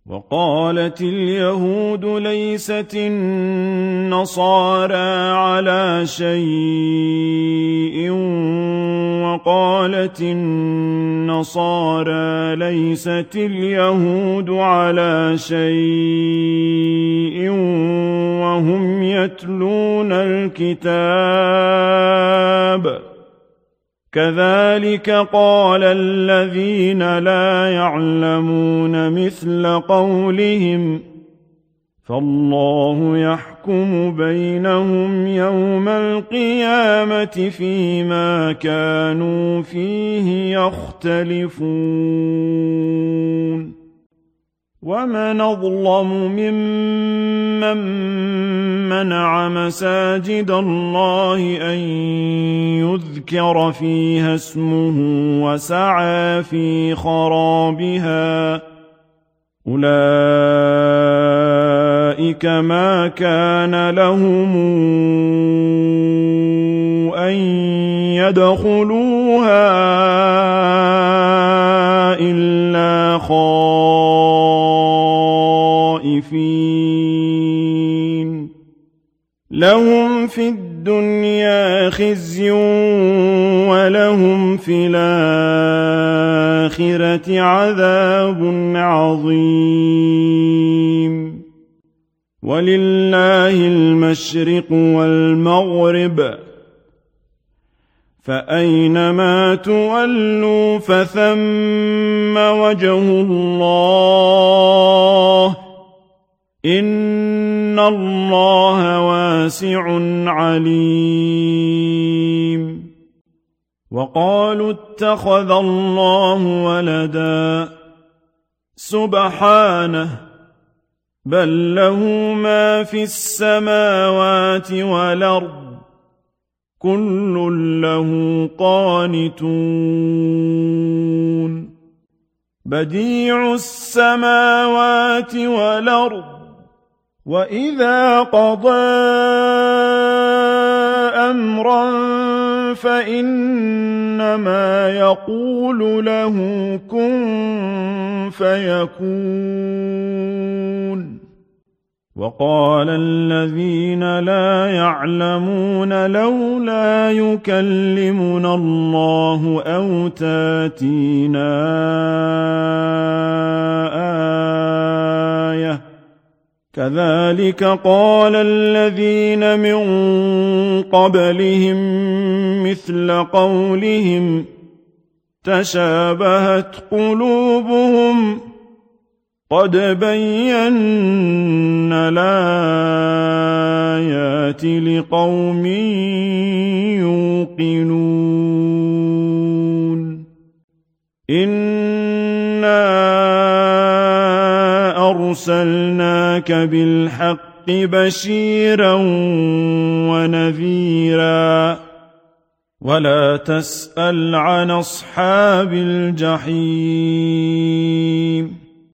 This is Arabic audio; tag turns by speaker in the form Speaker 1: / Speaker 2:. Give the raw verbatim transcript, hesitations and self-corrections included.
Speaker 1: وقالت اليهود ليست النصارى على شيء وقالت النصارى ليست اليهود على شيء وهم يتلون الكتاب كذلك قال الذين لا يعلمون مثل قولهم فالله يحكم بينهم يوم القيامة فيما كانوا فيه يختلفون ومن أظلم ممن منع مساجد الله أن يذكر فيها اسمه وسعى في خرابها أولئك ما كان لهم أن يدخلوها إلا خائفين لهم في الدنيا خزي ولهم في الآخرة عذاب عظيم ولله المشرق والمغرب فأينما تولوا فثم وجه الله إن الله واسع عليم وقالوا اتخذ الله ولدا سبحانه بل له ما في السماوات والأرض كل له قانتون بديع السماوات والأرض وإذا قضى أمرا فإنما يقول له كن فيكون وقال الذين لا يعلمون لولا يكلمنا الله أو تاتينا آية كذلك قال الذين من قبلهم مثل قولهم تشابهت قلوبهم قد بينا الآيات لقوم يوقنون إنا أرسلناك بالحق بشيرا ونذيرا ولا تسأل عن أصحاب الجحيم